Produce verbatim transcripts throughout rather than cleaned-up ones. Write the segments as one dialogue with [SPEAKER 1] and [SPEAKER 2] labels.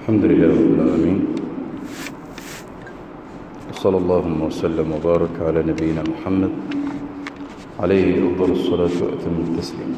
[SPEAKER 1] الحمد لله رب العالمين، وصلى الله وسلم وبارك على نبينا محمد عليه أفضل الصلاة وأتم التسليم.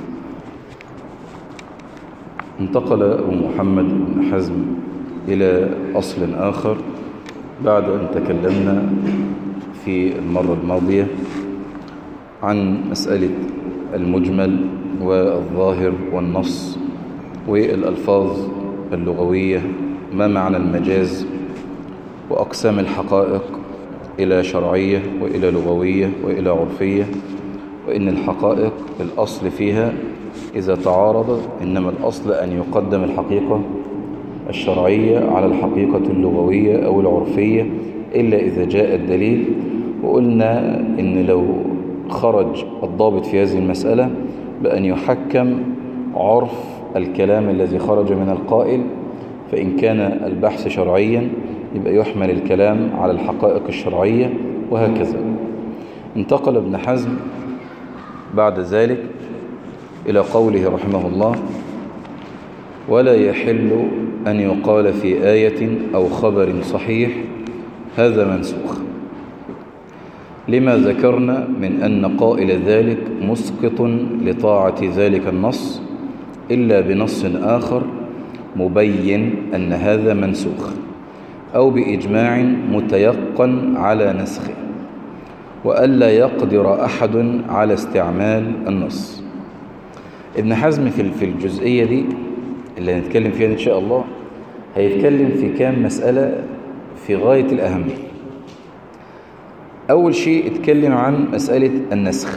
[SPEAKER 1] انتقل أبو محمد بن حزم إلى أصل آخر بعد أن تكلمنا في المرة الماضية عن مسألة المجمل والظاهر والنص والألفاظ اللغوية، ما معنى المجاز، وأقسام الحقائق إلى شرعية وإلى لغوية وإلى عرفية، وإن الحقائق الأصل فيها إذا تعارض إنما الأصل أن يقدم الحقيقة الشرعية على الحقيقة اللغوية أو العرفية إلا إذا جاء الدليل. وقلنا إن لو خرج الضابط في هذه المسألة بأن يحكم عرف الكلام الذي خرج من القائل، فإن كان البحث شرعيا يبقى يحمل الكلام على الحقائق الشرعية، وهكذا. انتقل ابن حزم بعد ذلك إلى قوله رحمه الله: ولا يحل أن يقال في آية أو خبر صحيح هذا منسوخ، لما ذكرنا من أن قائل ذلك مسقط لطاعة ذلك النص إلا بنص آخر مبين أن هذا منسوخ، أو بإجماع متيقن على نسخه، وألا يقدر أحد على استعمال النص. ابن حزم في الجزئية دي اللي هنتكلم فيها إن شاء الله هيتكلم في كام مسألة في غاية الأهمية. أول شيء اتكلم عن مسألة النسخ.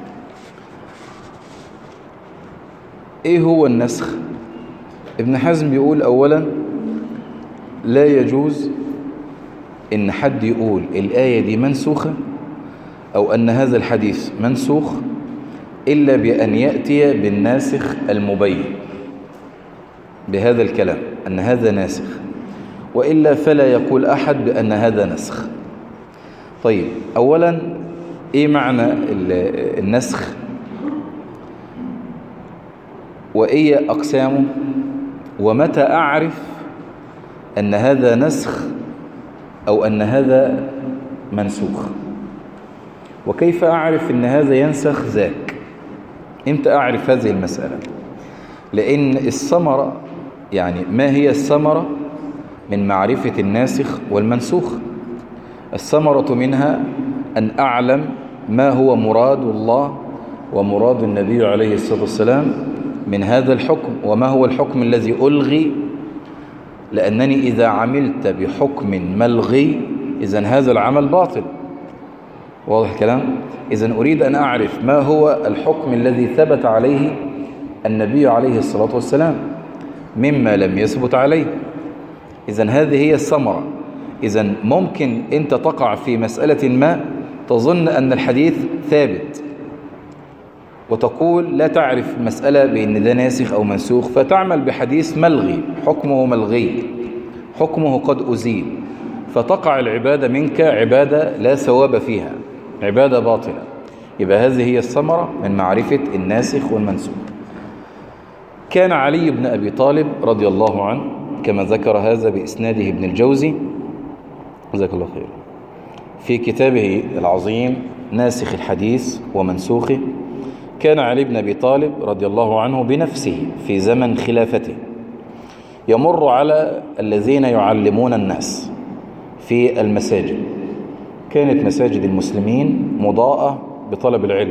[SPEAKER 1] إيه هو النسخ؟ ابن حزم بيقول أولا لا يجوز إن حد يقول الآية دي منسوخة أو أن هذا الحديث منسوخ إلا بأن يأتي بالناسخ المبين بهذا الكلام أن هذا ناسخ، وإلا فلا يقول أحد بأن هذا نسخ. طيب، أولا إيه معنى النسخ وإيه أقسامه، ومتى أعرف أن هذا نسخ أو أن هذا منسوخ، وكيف أعرف أن هذا ينسخ ذاك؟ إمتى أعرف هذه المسألة؟ لأن الثمرة، يعني ما هي الثمرة من معرفة الناسخ والمنسوخ؟ الثمرة منها أن أعلم ما هو مراد الله ومراد النبي عليه الصلاة والسلام من هذا الحكم، وما هو الحكم الذي ألغي، لأنني إذا عملت بحكم ملغي إذن هذا العمل باطل. واضح الكلام؟ إذن أريد أن أعرف ما هو الحكم الذي ثبت عليه النبي عليه الصلاة والسلام مما لم يثبت عليه. إذن هذه هي الثمرة. إذن ممكن أنت تقع في مسألة ما تظن أن الحديث ثابت، وتقول لا تعرف مسألة بأن ده ناسخ أو منسوخ، فتعمل بحديث ملغي، حكمه ملغي، حكمه قد أزيل، فتقع العبادة منك عبادة لا ثواب فيها، عبادة باطلة. يبقى هذه هي الثمرة من معرفة الناسخ والمنسوخ. كان علي بن أبي طالب رضي الله عنه كما ذكر هذا بإسناده ابن الجوزي جزاك الله خير في كتابه العظيم ناسخ الحديث ومنسوخه، كان علي بن أبي طالب رضي الله عنه بنفسه في زمن خلافته يمر على الذين يعلمون الناس في المساجد. كانت مساجد المسلمين مضاءة بطلب العلم،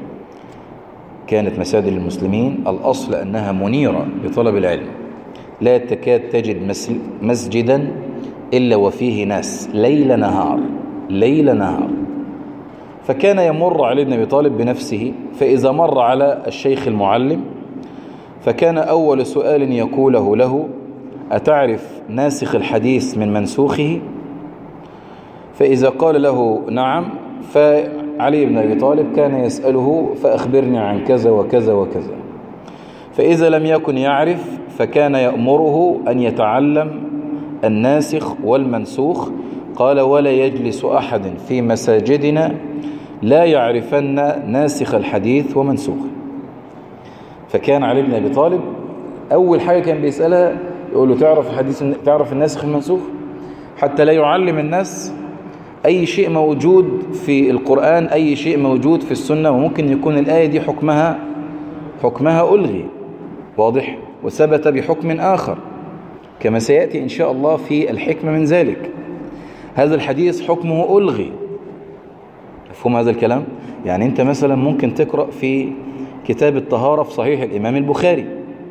[SPEAKER 1] كانت مساجد المسلمين الأصل أنها منيرة بطلب العلم، لا تكاد تجد مسجدا إلا وفيه ناس ليل نهار ليل نهار. فكان يمر علي بن أبي طالب بنفسه، فإذا مر على الشيخ المعلم فكان أول سؤال يقوله له: أتعرف ناسخ الحديث من منسوخه؟ فإذا قال له نعم، فعلي بن أبي طالب كان يسأله: فأخبرني عن كذا وكذا وكذا. فإذا لم يكن يعرف فكان يأمره أن يتعلم الناسخ والمنسوخ. قال: ولا يجلس أحد في مساجدنا لا يعرفن ناسخ الحديث ومنسوخه. فكان علي بن أبي طالب أول حاجة كان بيسألها يقول له تعرف حديث تعرف الناسخ المنسوخ، حتى لا يعلم الناس أي شيء موجود في القرآن، أي شيء موجود في السنة، وممكن يكون الآية دي حكمها حكمها ألغي، واضح، وثبت بحكم آخر كما سيأتي إن شاء الله في الحكمة من ذلك. هذا الحديث حكمه ألغي، مفهوم هذا الكلام؟ يعني أنت مثلا ممكن تقرأ في كتاب الطهارة في صحيح الإمام البخاري،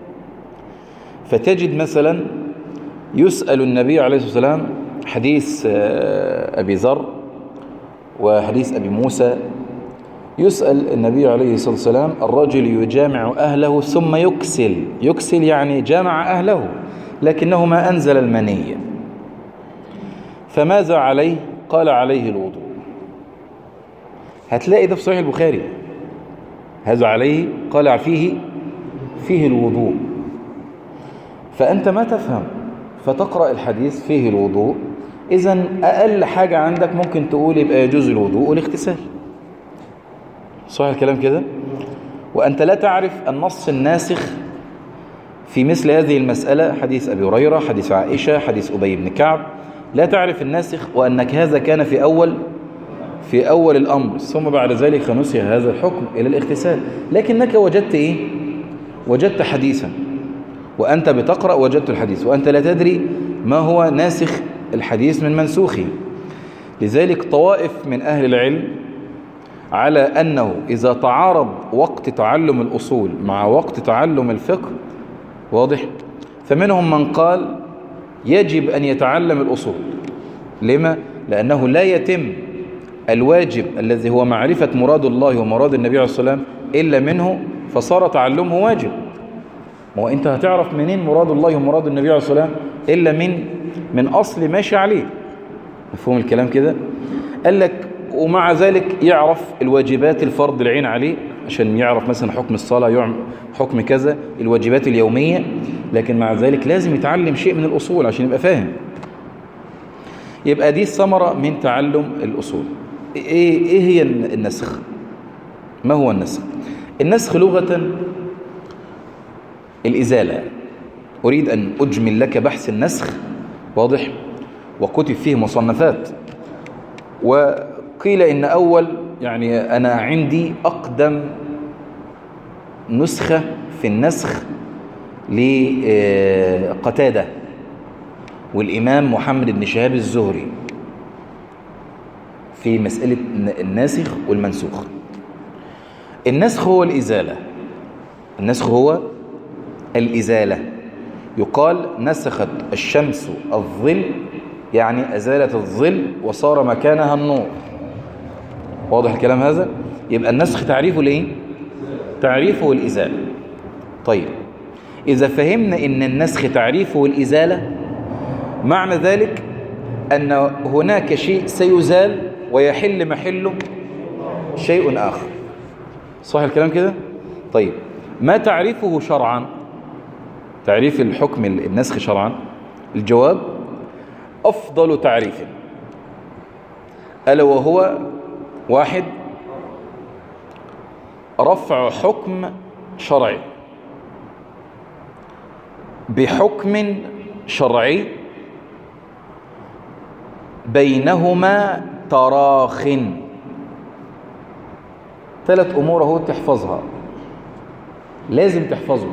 [SPEAKER 1] فتجد مثلا يسأل النبي عليه الصلاة والسلام حديث أبي ذر وحديث أبي موسى، يسأل النبي عليه الصلاة والسلام الرجل يجامع أهله ثم يكسل، يكسل يعني جامع أهله لكنه ما أنزل المنية، فماذا عليه؟ قال عليه الوضوء. هتلاقي ده في صحيح البخاري، هذا عليه قال فيه فيه الوضوء، فأنت ما تفهم فتقرأ الحديث فيه الوضوء، إذن أقل حاجة عندك ممكن تقول يبقى يجوز الوضوء والاغتسال، صحيح الكلام كده؟ وأنت لا تعرف النص الناسخ في مثل هذه المسألة، حديث أبي هريرة، حديث عائشة، حديث أبي بن كعب، لا تعرف الناسخ، وأنك هذا كان في أول في أول الأمر، ثم بعد ذلك نسي هذا الحكم إلى الاغتسال، لكنك وجدت إيه؟ وجدت حديثا، وأنت بتقرأ وجدت الحديث، وأنت لا تدري ما هو ناسخ الحديث من منسوخه. لذلك طوائف من أهل العلم على أنه إذا تعارض وقت تعلم الأصول مع وقت تعلم الفقه، واضح، فمنهم من قال يجب أن يتعلم الأصول. لما؟ لأنه لا يتم الواجب الذي هو معرفة مراد الله ومراد النبي عليه الصلاة والسلام إلا منه، فصار تعلمه واجب. ما هو أنت هتعرف منين مراد الله ومراد النبي عليه الصلاة والسلام إلا من من أصل ماشي عليه، مفهوم الكلام كده؟ قال لك ومع ذلك يعرف الواجبات الفرض العين عليه، عشان يعرف مثلا حكم الصلاة، يعمل حكم كذا، الواجبات اليومية، لكن مع ذلك لازم يتعلم شيء من الأصول عشان يبقى فاهم. يبقى دي الثمرة من تعلم الأصول. إيه, إيه هي النسخ؟ ما هو النسخ؟ النسخ لغة الإزالة. أريد أن أجمل لك بحث النسخ، واضح، وكتب فيه مصنفات، وقيل إن أول يعني أنا عندي أقدم نسخة في النسخ لقتادة والإمام محمد بن شهاب الزهري في مسألة الناسخ والمنسوخ. النسخ هو الإزالة، النسخ هو الإزالة. يقال نسخت الشمس الظل، يعني أزالت الظل وصار مكانها النور، واضح الكلام هذا؟ يبقى النسخ تعريفه ليه؟ تعريفه الإزالة. طيب إذا فهمنا إن النسخ تعريفه الإزالة، معنى ذلك أن هناك شيء سيزال ويحل محله شيء آخر، صح الكلام كده؟ طيب ما تعريفه شرعا؟ تعريف الحكم النسخ شرعا، الجواب أفضل تعريف، ألا وهو واحد، رفع حكم شرعي بحكم شرعي بينهما تراخ. ثلاث أمور اهو تحفظها، لازم تحفظه.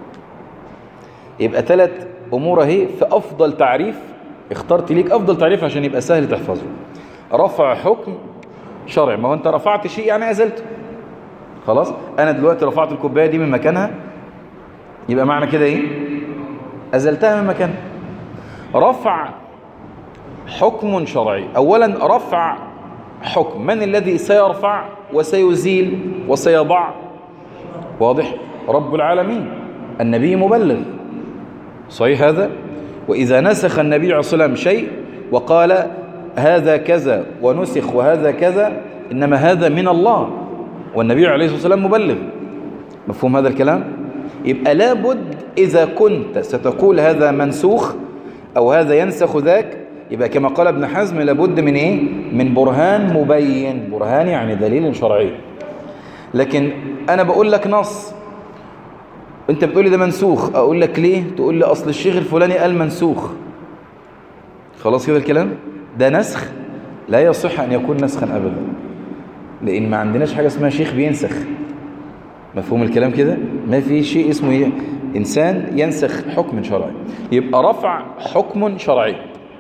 [SPEAKER 1] يبقى ثلاث أمور اهي في أفضل تعريف، اخترت ليك أفضل تعريف عشان يبقى سهل تحفظه. رفع حكم شرعي، ما هو أنت رفعت شيء يعني أزلته، خلاص. أنا دلوقتي رفعت الكوباية دي من مكانها، يبقى معنى كده إيه؟ أزلتها من مكانها. رفع حكم شرعي، أولا رفع حكم، من الذي سيرفع وسيزيل وسيضع؟ واضح، رب العالمين، النبي مبلغ، صحيح هذا؟ وإذا نسخ النبي عليه الصلاة والسلام شيء وقال هذا كذا ونسخ وهذا كذا، إنما هذا من الله، والنبي عليه الصلاة والسلام مبلغ، مفهوم هذا الكلام؟ يبقى لابد إذا كنت ستقول هذا منسوخ أو هذا ينسخ ذاك، يبقى كما قال ابن حزم لابد من إيه؟ من برهان مبين، برهان يعني دليل شرعي. لكن أنا بقول لك نص انت بتقول لي ده منسوخ، اقول لك ليه؟ تقول لي اصل الشيخ الفلاني قال منسوخ. خلاص كده الكلام ده نسخ؟ لا يصح ان يكون نسخا ابدا، لان ما عندناش حاجه اسمها شيخ بينسخ. مفهوم الكلام كده؟ ما في شيء اسمه ايه انسان ينسخ حكم شرعي، يبقى رفع حكم شرعي.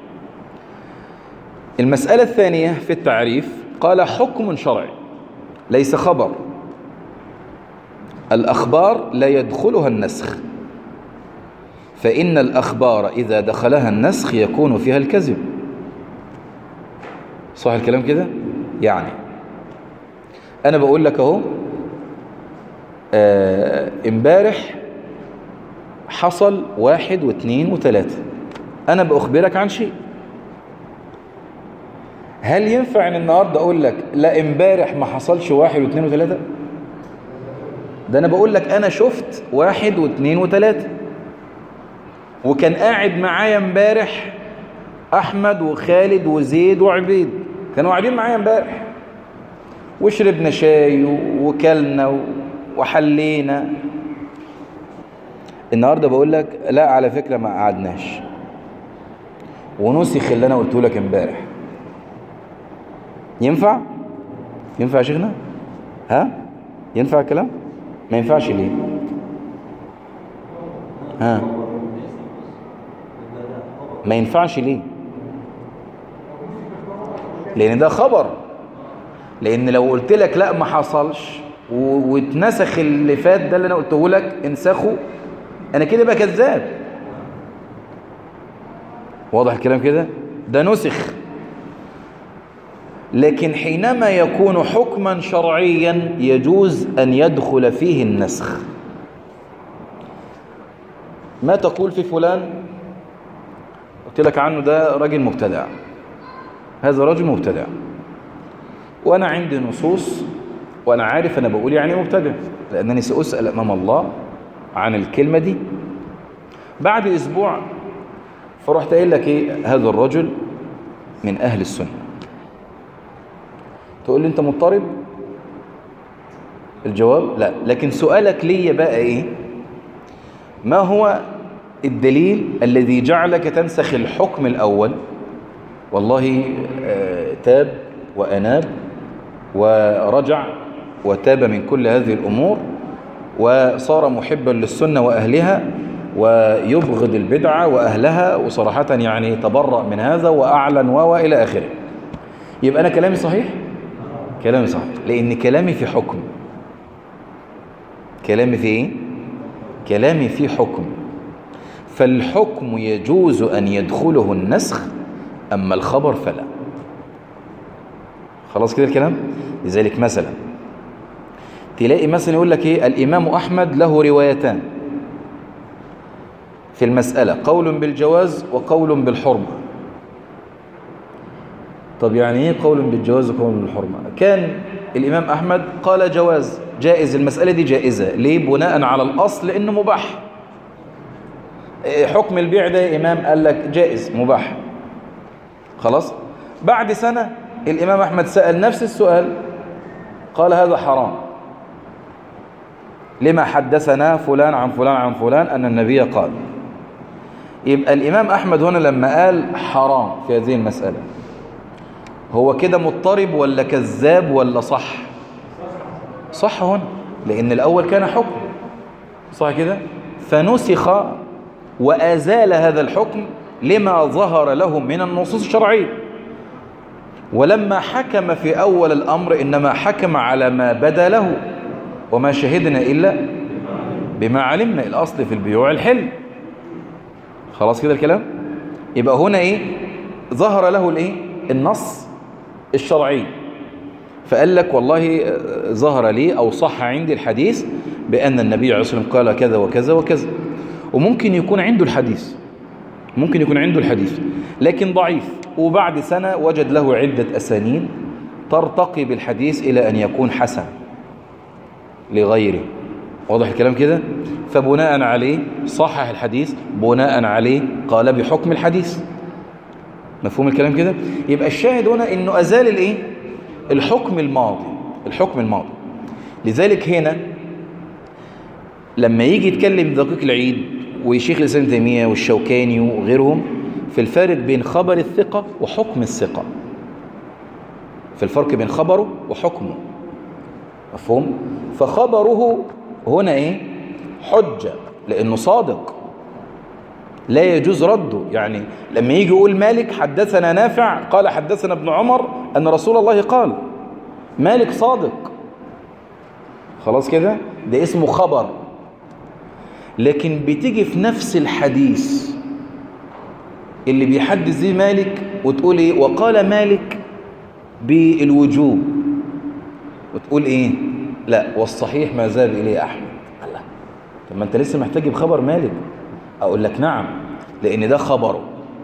[SPEAKER 1] المسألة الثانية في التعريف قال حكم شرعي ليس خبر. الأخبار لا يدخلها النسخ، فإن الأخبار إذا دخلها النسخ يكون فيها الكذب. صح الكلام كده؟ يعني أنا بقول لك أهو امبارح حصل واحد واثنين وثلاثة، أنا بأخبرك عن شيء. هل ينفع ان النهاردة اقول لك لا امبارح ما حصلش واحد واثنين وثلاثة؟ ده انا بقول لك انا شفت واحد واثنين وثلاثة، وكان قاعد معايا امبارح احمد وخالد وزيد وعبيد، كانوا قاعدين معايا امبارح وشربنا شاي وكلنا وحلينا. النهاردة بقول لك لا على فكرة ما قعدناش ونسخ اللي انا قلته لك امبارح. ينفع؟ ينفع يا شيخنا؟ ها؟ ينفع الكلام؟ ما ينفعش ليه؟ ها؟ ما ينفعش ليه؟ لأن ده خبر. لأن لو قلت لك لا ما حصلش واتنسخ اللي فات ده اللي أنا قلته لك انسخه، أنا كده بقى كذاب. واضح الكلام كده؟ ده نسخ. لكن حينما يكون حكما شرعيا يجوز أن يدخل فيه النسخ. ما تقول في فلان؟ قلت لك عنه ده راجل مبتدع، هذا رجل مبتدع، وأنا عندي نصوص وأنا عارف أنا بقول يعني مبتدع، لأنني سأسأل أمام الله عن الكلمة دي بعد أسبوع. فرحت قايل لك إيه؟ هذا الرجل من أهل السنة. تقول لي أنت مضطرب؟ الجواب لا. لكن سؤالك لي بقى إيه؟ ما هو الدليل الذي جعلك تنسخ الحكم الأول؟ والله تاب وأناب ورجع وتاب من كل هذه الأمور وصار محبا للسنة وأهلها ويبغض البدعة وأهلها، وصراحة يعني تبرأ من هذا وأعلن وإلى آخره. يبقى أنا كلامي صحيح؟ كلامي صحيح، لأن كلامي في حكم. كلامي في إيه؟ كلامي في حكم. فالحكم يجوز أن يدخله النسخ، أما الخبر فلا. خلاص كده الكلام؟ لذلك مثلا تلاقي مثلا يقول لك إيه؟ الإمام أحمد له روايتان في المسألة، قول بالجواز وقول بالحرمة. طب يعني إيه قول بالجواز وقول بالحرمة؟ كان الإمام أحمد قال جواز، جائز، المسألة دي جائزة. ليه؟ بناء على الأصل لأنه مباح. حكم البيع ده إمام قال لك جائز مباح. خلاص؟ بعد سنة الإمام أحمد سأل نفس السؤال قال هذا حرام، لما حدثنا فلان عن فلان عن فلان أن النبي قال. يبقى الإمام أحمد هنا لما قال حرام في هذه المسألة هو كده مضطرب ولا كذاب ولا صح؟ صح هنا، لأن الأول كان حكم، صح كده؟ فنسخ وأزال هذا الحكم لما ظهر له من النصوص الشرعية. ولما حكم في أول الأمر إنما حكم على ما بدا له، وما شهدنا إلا بما علمنا. الأصل في البيوع الحل. خلاص كده الكلام؟ يبقى هنا إيه؟ ظهر له الإيه؟ النص الشرعي، فقال لك والله ظهر لي أو صح عندي الحديث بأن النبي عليه الصلاة والسلام قال كذا وكذا وكذا. وممكن يكون عنده الحديث، ممكن يكون عنده الحديث لكن ضعيف، وبعد سنة وجد له عدة أسانيد ترتقي بالحديث إلى أن يكون حسن لغيره. واضح الكلام كده؟ فبناء عليه صحح الحديث، بناء عليه قال بحكم الحديث. مفهوم الكلام كده؟ يبقى الشاهد هنا إنه أزال الإيه؟ الحكم الماضي. الحكم الماضي. لذلك هنا لما يجي يتكلم دقيق العيد وشيخ الإسلام ابن تيمية والشوكاني وغيرهم في الفارق بين خبر الثقة وحكم الثقة، في الفرق بين خبره وحكمه، مفهوم؟ فخبره هنا ايه؟ حجة، لأنه صادق لا يجوز رده. يعني لما يجي يقول مالك حدثنا نافع قال حدثنا ابن عمر أن رسول الله قال، مالك صادق، خلاص كده، ده اسمه خبر. لكن بتيجي في نفس الحديث اللي بيحدث زي مالك وتقول ايه؟ وقال مالك بالوجوب، وتقول ايه؟ لا والصحيح ما ذهب اليه احمد. الله، طب ما انت لسه محتاج بخبر مالك. اقول لك نعم، لان ده خبره،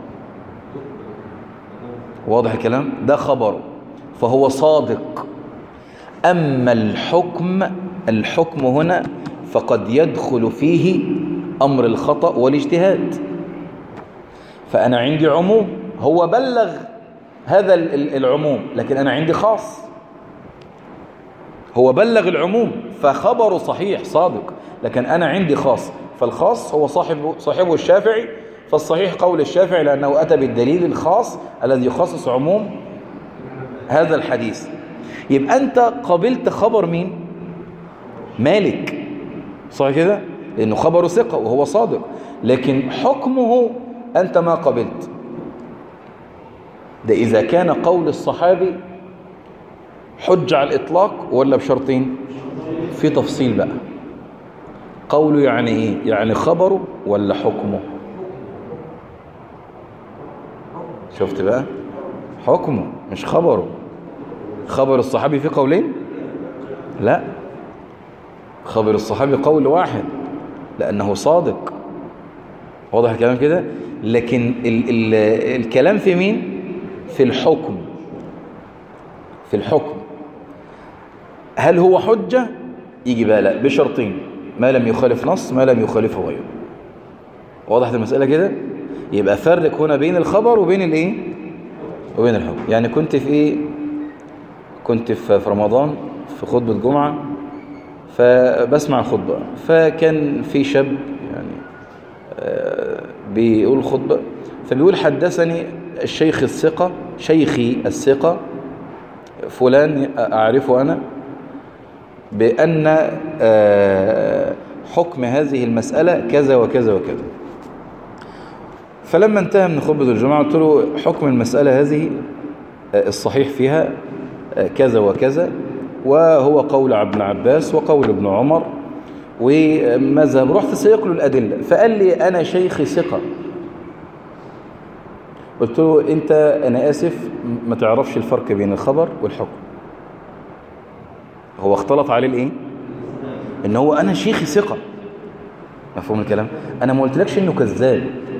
[SPEAKER 1] واضح الكلام؟ ده خبره فهو صادق. اما الحكم، الحكم هنا فقد يدخل فيه امر الخطأ والاجتهاد. فانا عندي عموم، هو بلغ هذا العموم، لكن انا عندي خاص. هو بلغ العموم فخبره صحيح صادق، لكن أنا عندي خاص، فالخاص هو صاحبه, صاحبه الشافعي، فالصحيح قول الشافعي لأنه أتى بالدليل الخاص الذي يخصص عموم هذا الحديث. يبقى أنت قبلت خبر مين؟ مالك، صح كده؟ لأنه خبره ثقة وهو صادق، لكن حكمه أنت ما قبلت. ده إذا كان قول الصحابي حجة على الإطلاق ولا بشرطين؟ في تفصيل بقى. قوله يعني إيه؟ يعني خبره ولا حكمه؟ شفت بقى؟ حكمه مش خبره. خبر الصحابي في قولين؟ لا، خبر الصحابي قول واحد لأنه صادق، واضح الكلام كده؟ لكن ال ال الكلام في مين؟ في الحكم. في الحكم هل هو حجة؟ يجي بقى لا، بشرطين: ما لم يخالف نص، ما لم يخالفه غيره. واضح المسألة كده؟ يبقى فرق هنا بين الخبر وبين الايه؟ وبين الحكم. يعني كنت في ايه؟ كنت في رمضان في خطبة جمعة، فبسمع الخطبة، فكان في شاب يعني بيقول خطبة، فبيقول حدثني الشيخ الثقة، شيخي الثقة فلان أعرفه أنا، بأن حكم هذه المسألة كذا وكذا وكذا. فلما انتهى من خطبة الجمعة قلت له حكم المسألة هذه الصحيح فيها كذا وكذا، وهو قول ابن عباس وقول ابن عمر ومذهب. رحت سيق له الأدلة، فقال لي أنا شيخي ثقة. قلت له أنت أنا آسف ما تعرفش الفرق بين الخبر والحكم. هو اختلط عليه الإيه؟ إن هو أنا شيخي ثقة. مفهوم الكلام؟ أنا ما قلتلكش إنه كذاب،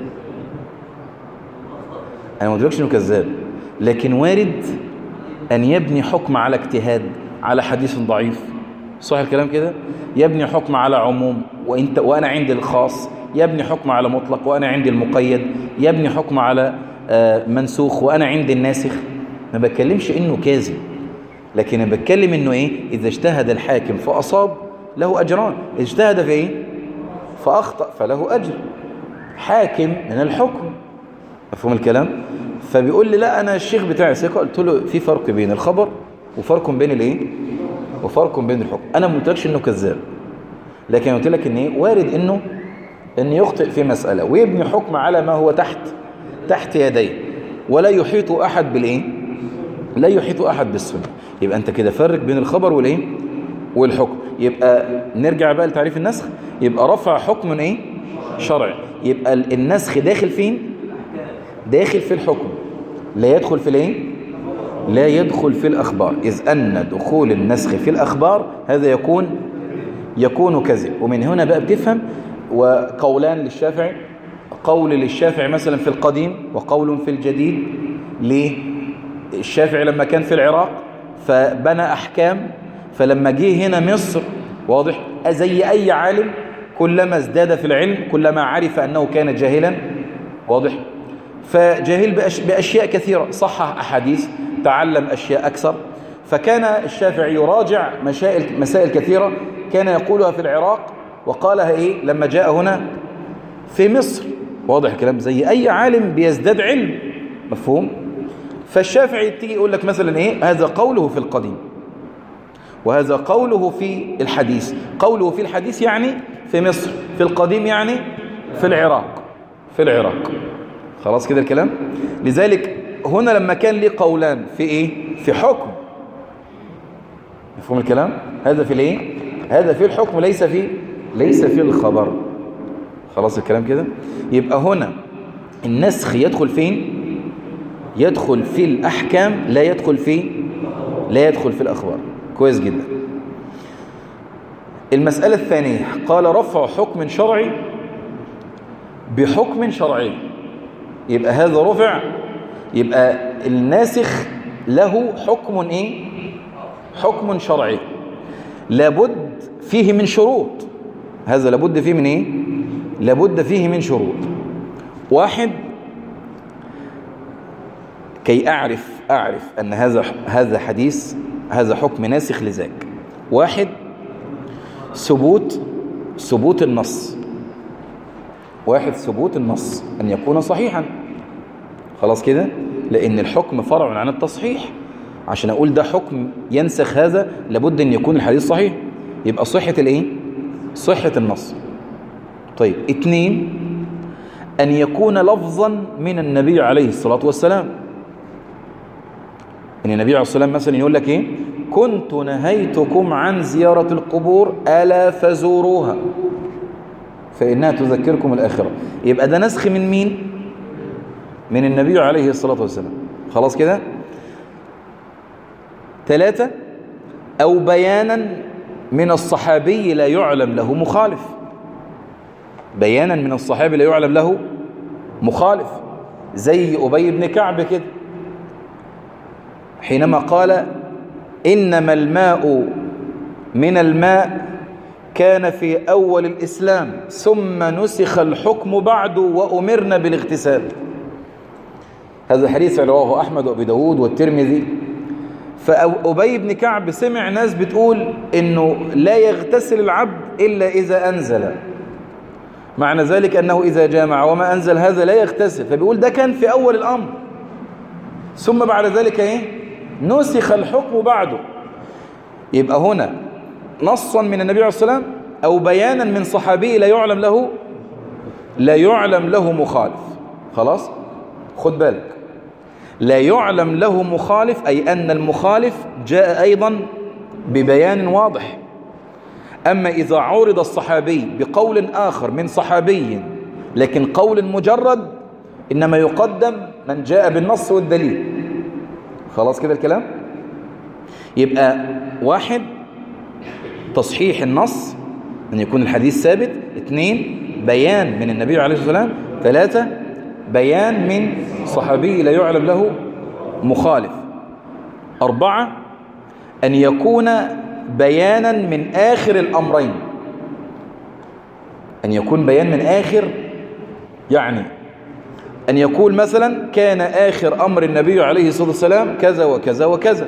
[SPEAKER 1] أنا ما قلتلكش إنه كذاب، لكن وارد أن يبني حكم على اجتهاد، على حديث ضعيف، صح الكلام كده؟ يبني حكم على عموم وإنت وأنا عندي الخاص، يبني حكم على مطلق وأنا عندي المقيد، يبني حكم على منسوخ وأنا عندي الناسخ. ما بتكلمش إنه كاذب، لكن أنا بتكلم إنه إيه؟ إذا اجتهد الحاكم فأصاب له أجران، اجتهد في إيه؟ فأخطأ فله أجر. حاكم من الحكم، مفهوم الكلام؟ فبيقول لي لا أنا الشيخ بتاعي ثقة. قلت له في فرق بين الخبر وفرق بين الإيه؟ وفرق بين الحكم. أنا ما قلتلكش إنه كذاب، لكن قلت لك إن إيه؟ وارد إنه إن يخطئ في مسألة ويبني حكم على ما هو تحت تحت يديه، ولا يحيط أحد بالإيه؟ لا يحيط أحد بالسنة. يبقى أنت كده فرق بين الخبر والإيه؟ والحكم. يبقى نرجع بقى لتعريف النسخ. يبقى رفع حكم إيه؟ شرعي. يبقى النسخ داخل فين؟ داخل في الحكم، لا يدخل في الإيه؟ لا يدخل في الأخبار، إذ أن دخول النسخ في الأخبار هذا يكون يكون كذب. ومن هنا بقى بتفهم وقولان للشافعي، قول للشافعي مثلا في القديم وقول في الجديد. ليه؟ الشافعي لما كان في العراق فبنى أحكام، فلما جه هنا مصر واضح زي أي عالم كلما ازداد في العلم كلما عرف أنه كان جاهلا، واضح، فجاهل بأشياء كثيرة، صحح أحاديث، تعلم أشياء أكثر. فكان الشافعي يراجع مسائل مسائل كثيرة كان يقولها في العراق وقالها إيه لما جاء هنا في مصر. واضح الكلام؟ زي أي عالم بيزداد علم، مفهوم؟ فالشافعي تيجي يقول لك مثلا إيه هذا قوله في القديم وهذا قوله في الحديث. قوله في الحديث يعني في مصر، في القديم يعني في العراق، في العراق. خلاص كده الكلام؟ لذلك هنا لما كان ليه قولان في إيه؟ في حكم. مفهوم الكلام؟ هذا في الإيه؟ هذا في الحكم، ليس في ليس في الخبر. خلاص الكلام كده؟ يبقى هنا النسخ يدخل فين؟ يدخل في الأحكام، لا يدخل في لا يدخل في الأخبار. كويس جدا. المسألة الثانية قال رفع حكم شرعي بحكم شرعي. يبقى هذا رفع، يبقى الناسخ له حكم ايه؟ حكم شرعي لابد فيه من شروط. هذا لابد فيه من ايه؟ لابد فيه من شروط. واحد، كي أعرف أعرف أن هذا هذا حديث، هذا حكم ناسخ لذاك. واحد، ثبوت ثبوت النص. واحد، ثبوت النص أن يكون صحيحا. خلاص كده؟ لأن الحكم فرع عن التصحيح. عشان أقول ده حكم ينسخ هذا لابد أن يكون الحديث صحيح. يبقى صحة الإيه؟ صحة النص. طيب، اثنين، أن يكون لفظا من النبي عليه الصلاة والسلام. ان النبي عليه الصلاة والسلام مثلا يقول لك ايه؟ كنت نهيتكم عن زيارة القبور ألا فزوروها فإنها تذكركم الآخرة. يبقى ده نسخ من مين؟ من النبي عليه الصلاة والسلام. خلاص كده؟ ثلاثة، أو بيانا من الصحابي لا يعلم له مخالف. بيانا من الصحابي لا يعلم له مخالف، زي أبي بن كعب كده حينما قال إنما الماء من الماء كان في أول الإسلام ثم نسخ الحكم بعد وأمرنا بالاغتسال. هذا حديث رواه أحمد وأبي داود والترمذي. فأبي بن كعب سمع ناس بتقول إنه لا يغتسل العبد إلا إذا أنزل، معنى ذلك أنه إذا جامع وما أنزل هذا لا يغتسل. فبيقول ده كان في أول الأمر، ثم بعد ذلك إيه؟ نسخ الحكم بعده. يبقى هنا نصا من النبي عليه الصلاة والسلام أو بيانا من صحابي لا يعلم له لا يعلم له مخالف. خلاص؟ خد بالك، لا يعلم له مخالف أي أن المخالف جاء أيضا ببيان واضح. أما إذا عورض الصحابي بقول آخر من صحابي لكن قول مجرد، إنما يقدم من جاء بالنص والدليل. خلاص كده الكلام؟ يبقى واحد، تصحيح النص أن يكون الحديث ثابت. اثنين، بيان من النبي عليه الصلاة والسلام. ثلاثة، بيان من صحابي لا يعلم له مخالف. أربعة، أن يكون بيانا من آخر الأمرين. أن يكون بيان من آخر، يعني أن يقول مثلا كان آخر أمر النبي عليه الصلاة والسلام كذا وكذا وكذا.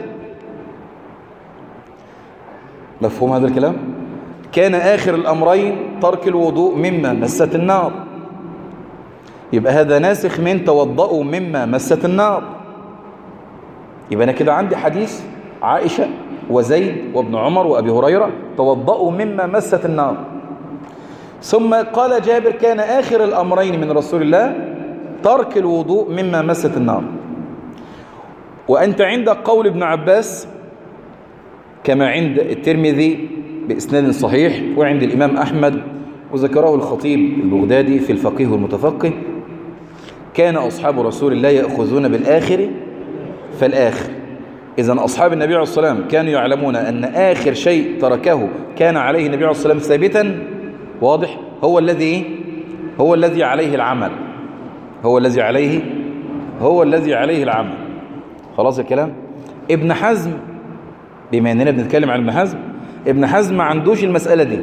[SPEAKER 1] مفهوم هذا الكلام؟ كان آخر الأمرين ترك الوضوء مما مست النار. يبقى هذا ناسخ من توضؤوا مما مست النار. يبقى أنا كده عندي حديث عائشة وزيد وابن عمر وأبي هريرة توضؤوا مما مست النار. ثم قال جابر كان آخر الأمرين من رسول الله ترك الوضوء مما مست النار. وأنت عندك قول ابن عباس كما عند الترمذي بإسناد صحيح وعند الإمام أحمد وذكره الخطيب البغدادي في الفقيه والمتفقه، كان أصحاب رسول الله يأخذون بالآخر فالآخر. إذن أصحاب النبي عليه الصلاة والسلام كانوا يعلمون أن آخر شيء تركه كان عليه النبي عليه الصلاة والسلام ثابتا، واضح، هو الذي هو الذي عليه العمل هو الذي عليه هو الذي عليه العمل. خلاص الكلام؟ ابن حزم، بما أننا بنتكلم عن ابن حزم، ابن حزم ما عندوش المسألة دي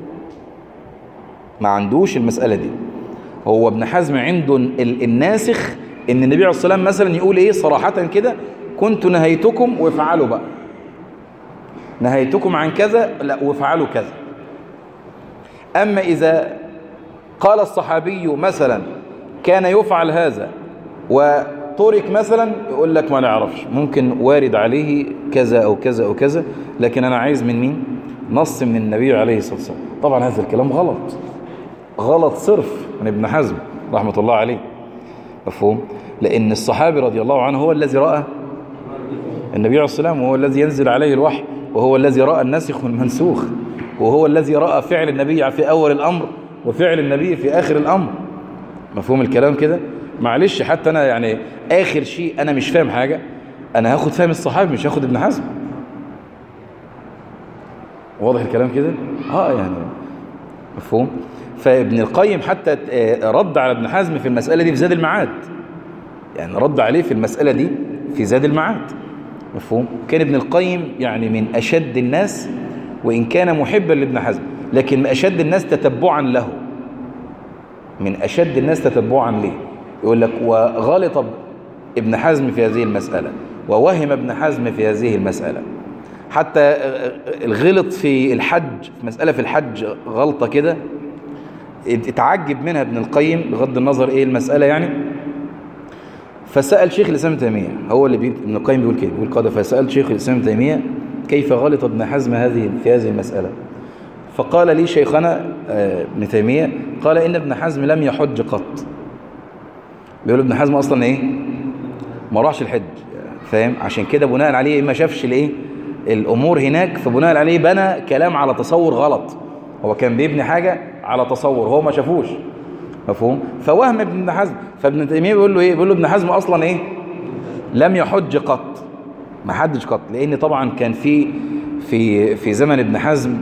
[SPEAKER 1] ما عندوش المسألة دي هو ابن حزم عنده الناسخ ان النبي عليه الصلاة والسلام مثلا يقول ايه صراحة كده كنت نهيتكم وافعلوا بقى، نهيتكم عن كذا لا وافعلوا كذا. أما إذا قال الصحابي مثلا كان يفعل هذا وترك مثلا، يقول لك ما نعرفش، ممكن وارد عليه كذا أو كذا أو كذا، لكن أنا عايز من مين؟ نص من النبي عليه الصلاة والسلام. طبعا هذا الكلام غلط، غلط صرف من ابن حزم رحمة الله عليه. مفهوم؟ لأن الصحابي رضي الله عنه هو الذي رأى النبي عليه الصلاة والسلام، وهو الذي ينزل عليه الوحي، وهو الذي رأى الناسخ والمنسوخ، وهو الذي رأى فعل النبي في أول الأمر وفعل النبي في آخر الأمر. مفهوم الكلام كده؟ معلش حتى أنا يعني آخر شيء أنا مش فاهم حاجة، أنا هاخد فهم الصحابي مش هاخد ابن حزم. واضح الكلام كده؟ آه يعني مفهوم؟ فابن القيم حتى رد على ابن حزم في المسألة دي في زاد المعاد، يعني رد عليه في المسألة دي في زاد المعاد. مفهوم؟ كان ابن القيم يعني من أشد الناس، وإن كان محبا لابن حزم، لكن من أشد الناس تتبعا له، من أشد الناس تتبعا له. يقول لك وغلط ابن حزم في هذه المسألة، ووهم ابن حزم في هذه المسألة. حتى الغلط في الحج، في مسألة في الحج غلطة كده اتعجب منها ابن القيم بغض النظر ايه المسألة يعني. فسأل شيخ الإسلام ابن تيمية، هو اللي بي... ابن القيم بيقول كده، بيقول قال فسأل شيخ الإسلام ابن تيمية كيف غلط ابن حزم هذه في هذه المسألة. فقال لي شيخنا ابن تيمية، قال إن ابن حزم لم يحج قط. بيقول ابن حزم أصلا إيه؟ ما راحش الحج، فاهم؟ عشان كده بناء عليه ما شافش الإيه؟ الأمور هناك، فبناء عليه بنى كلام على تصور غلط. هو كان بيبني حاجة على تصور هو ما شافوش. مفهوم؟ فوهم ابن حزم. فابن تيمية بيقول له إيه؟ بيقول له ابن حزم أصلا إيه؟ لم يحج قط، ما حدش قط. لأن طبعا كان في في في زمن ابن حزم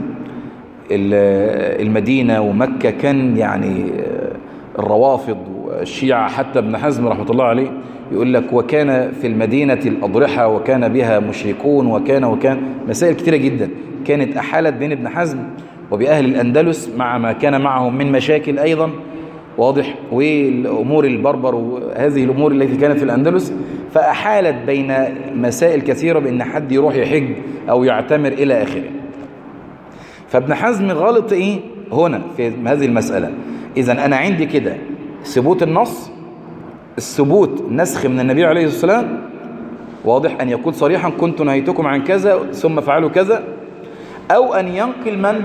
[SPEAKER 1] المدينة ومكة كان يعني الروافض والشيعة، حتى ابن حزم رحمة الله عليه يقول لك وكان في المدينة الأضرحة وكان بها مشركون وكان وكان مسائل كثيرة جدا كانت أحالت بين ابن حزم وبأهل الأندلس مع ما كان معهم من مشاكل أيضا، واضح، والأمور البربر وهذه الأمور التي كانت في الأندلس، فأحالت بين مسائل كثيرة بأن حد يروح يحج أو يعتمر إلى آخره. فابن حزم غلط إيه هنا في هذه المسألة. إذن أنا عندي كده ثبوت النص، الثبوت نسخ من النبي عليه الصلاة والسلام، واضح، أن يقول صريحا كنت نهيتكم عن كذا ثم فعلوا كذا، أو أن ينقل من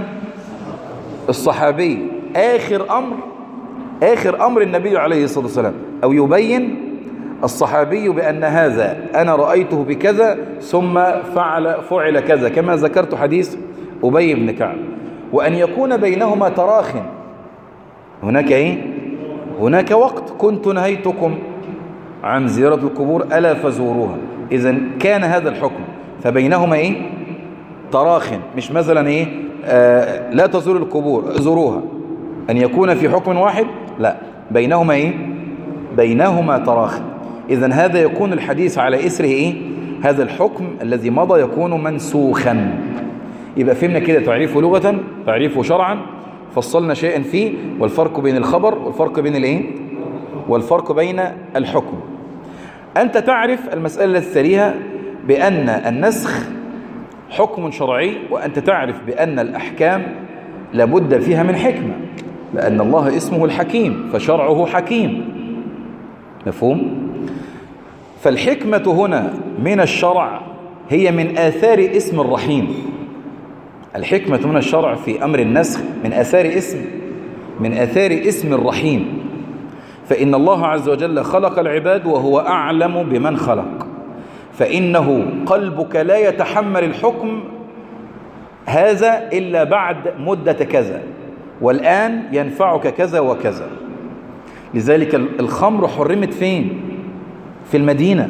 [SPEAKER 1] الصحابي آخر أمر آخر أمر النبي عليه الصلاة والسلام، أو يبين الصحابي بأن هذا أنا رأيته بكذا ثم فعل فعل كذا، كما ذكرت حديث أبي بن كعب. وأن يكون بينهما تراخٍ، هناك إيه؟ هناك وقت كنت نهيتكم عن زيارة القبور ألا فزوروها، إذن كان هذا الحكم، فبينهما إيه؟ تراخٍ، مش مثلا إيه؟ آه لا تزور القبور زوروها، أن يكون في حكم واحد، لا، بينهما إيه؟ بينهما تراخٍ. إذن هذا يكون الحديث على إسره إيه؟ هذا الحكم الذي مضى يكون منسوخا. يبقى فهمنا كده تعريفه لغة، تعريفه شرعا، فصلنا شيئا فيه، والفرق بين الخبر والفرق بين الايه والفرق بين الحكم. أنت تعرف المسألة التي تليها بأن النسخ حكم شرعي، وأنت تعرف بأن الأحكام لابد فيها من حكمة، لأن الله اسمه الحكيم فشرعه حكيم. مفهوم؟ فالحكمة هنا من الشرع هي من آثار اسم الرحيم. الحكمة من الشرع في أمر النسخ من آثار اسم من آثار اسم الرحيم. فإن الله عز وجل خلق العباد وهو أعلم بمن خلق، فإنه قلبك لا يتحمل الحكم هذا إلا بعد مدة كذا، والآن ينفعك كذا وكذا. لذلك الخمر حرمت فين؟ في المدينة.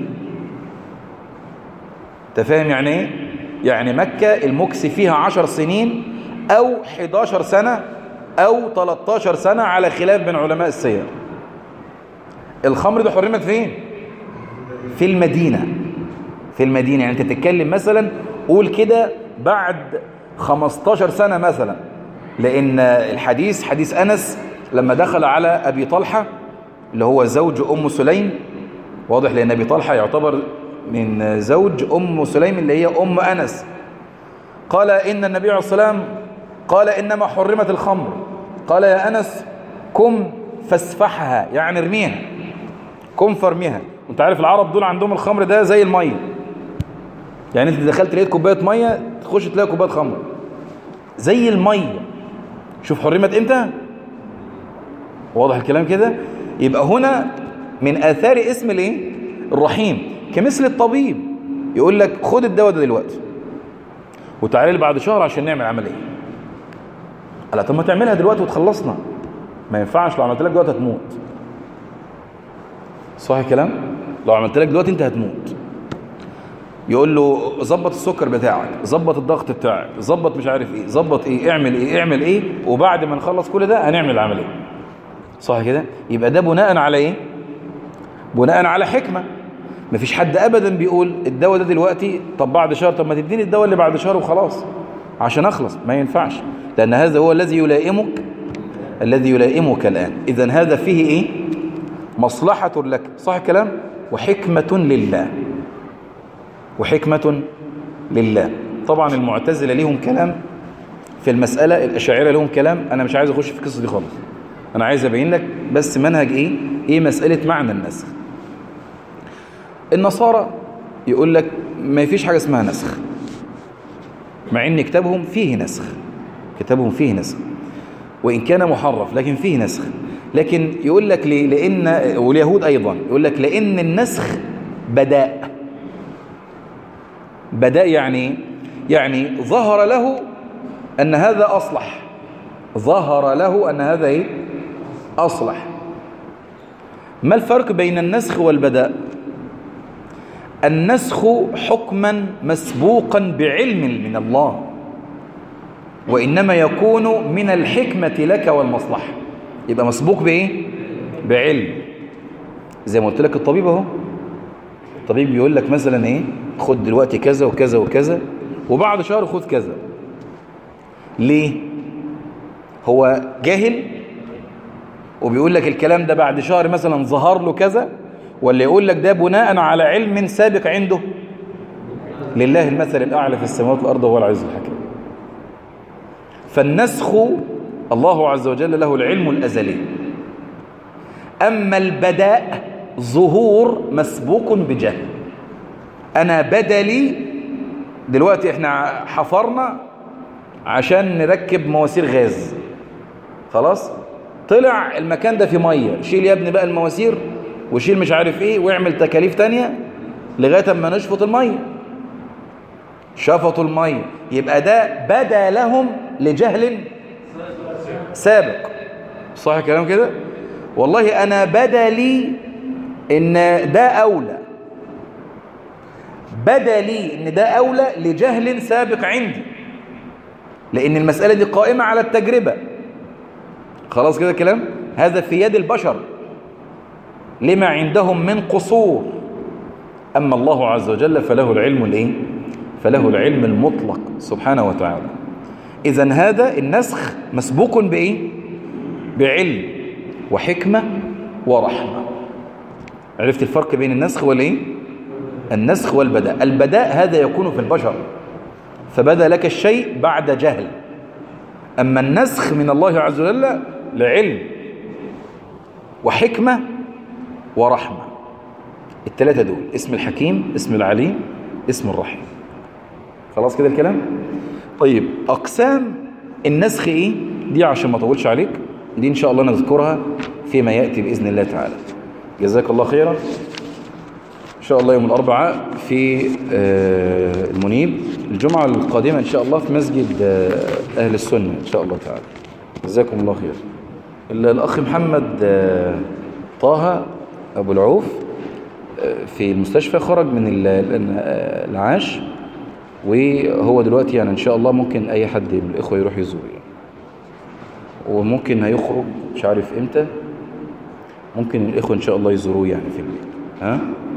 [SPEAKER 1] تفهم يعني ايه؟ يعني مكة المكس فيها عشر سنين أو حداشر سنة أو تلتاشر سنة على خلاف بين علماء السير. الخمر ده حرمت فين؟ في المدينة. في المدينة، يعني أنت تتكلم مثلا قول كده بعد خمستاشر سنة مثلا، لأن الحديث حديث أنس لما دخل على أبي طلحة اللي هو زوج أم سليم، واضح، لأن أبي طلحة يعتبر من زوج أم سليم اللي هي أم أنس، قال إن النبي عليه الصلاة والسلام قال إنما حرمت الخمر قال يا أنس كم فاسفحها، يعني ارميها، كم فارميها. وانت عارف العرب دول عندهم الخمر ده زي المية، يعني انت دخلت لقيت كوباية مية تخش تلاقي كوباية خمر زي المية. شوف حرمت امتى، واضح الكلام كده؟ يبقى هنا من آثار اسم الايه الرحيم. كمثل الطبيب يقول لك خد الدواء ده دلوقتي وتعالى لي بعد شهر عشان نعمل عملية. قال طب ما تعملها دلوقتي وتخلصنا. ما ينفعش، لو عملت لك دلوقتي هتموت. صح الكلام؟ لو عملت لك دلوقتي انت هتموت. يقول له ظبط السكر بتاعك، ظبط الضغط بتاعك، ظبط مش عارف ايه، ظبط ايه، اعمل ايه اعمل ايه، وبعد ما نخلص كل ده هنعمل العملية. صح كده؟ يبقى ده بناء على ايه؟ بناء على حكمة. مفيش حد ابدا بيقول الدواء ده دلوقتي، طب بعد شهر، طب ما تديني الدواء اللي بعد شهر وخلاص عشان اخلص. ما ينفعش، لان هذا هو الذي يلائمك الذي يلائمك الآن. إذن هذا فيه إيه؟ مصلحة لك. صح الكلام؟ وحكمة لله، وحكمة لله. طبعا المعتزلة لهم كلام في المسألة، الأشاعرة لهم كلام، أنا مش عايز أخش في القصة دي خالص. أنا عايز أبين لك بس منهج إيه؟ إيه مسألة معنى النسخ. النصارى يقول لك ما فيش حاجة اسمها نسخ، مع إن كتابهم فيه نسخ، كتابهم فيه نسخ وإن كان محرف لكن فيه نسخ. لكن يقول لك ليه؟ لأن، واليهود أيضا يقول لك لأن النسخ بداء. بداء يعني يعني ظهر له أن هذا أصلح، ظهر له أن هذا إيه؟ أصلح. ما الفرق بين النسخ والبداء؟ النسخ حكما مسبوقا بعلم من الله، وإنما يكون من الحكمة لك والمصلحة. يبقى مسبوق بإيه؟ بعلم. زي ما قلت لك الطبيب اهو، الطبيب بيقول لك مثلا إيه؟ خد دلوقتي كذا وكذا وكذا وبعد شهر خد كذا. ليه؟ هو جاهل وبيقول لك الكلام ده بعد شهر مثلا ظهر له كذا، ولا يقول لك ده بناء على علم سابق عنده؟ لله المثل الأعلى في السماوات والأرض وهو العزيز الحكيم. فالنسخ الله عز وجل له العلم الأزلي. أما البداء ظهور مسبوق بجهل. أنا بدلي دلوقتي، احنا حفرنا عشان نركب مواسير غاز، خلاص طلع المكان ده في مية، شيل يا ابني بقى المواسير وشيل مش عارف ايه واعمل تكاليف تانية لغاية ما نشفط المية. شفطوا المية، يبقى ده بدا لهم لجهل سابق. صح الكلام كده؟ والله أنا بدا لي إن ده أولى، بدا لي إن ده أولى لجهل سابق عندي، لأن المسألة دي قائمة على التجربة. خلاص كده الكلام؟ هذا في يد البشر لما عندهم من قصور. أما الله عز وجل فله العلم الإيه؟ فله العلم المطلق سبحانه وتعالى. إذن هذا النسخ مسبوق بإيه؟ بعلم وحكمة ورحمة. عرفت الفرق بين النسخ والإيه؟ النسخ والبداء. البداء هذا يكون في البشر، فبدا لك الشيء بعد جهل. أما النسخ من الله عز وجل لعلم وحكمة ورحمة. الثلاثة دول، اسم الحكيم، اسم العليم، اسم الرحيم. خلاص كده الكلام؟ طيب أقسام النسخ إيه؟ دي عشان ما أطولش عليك، دي إن شاء الله نذكرها فيما يأتي بإذن الله تعالى. جزاك الله خيرا. إن شاء الله يوم الأربعاء في المنيب، الجمعة القادمة إن شاء الله في مسجد أهل السنة إن شاء الله تعالى. جزاكم الله خير. الأخ محمد طه أبو العوف في المستشفى، خرج من العاش، وهو دلوقتي يعني إن شاء الله ممكن أي حد من الإخوة يروح يزور يعني. وممكن هيخرج مش عارف إمتى، ممكن الإخوة إن شاء الله يزوروه يعني في البيت. ها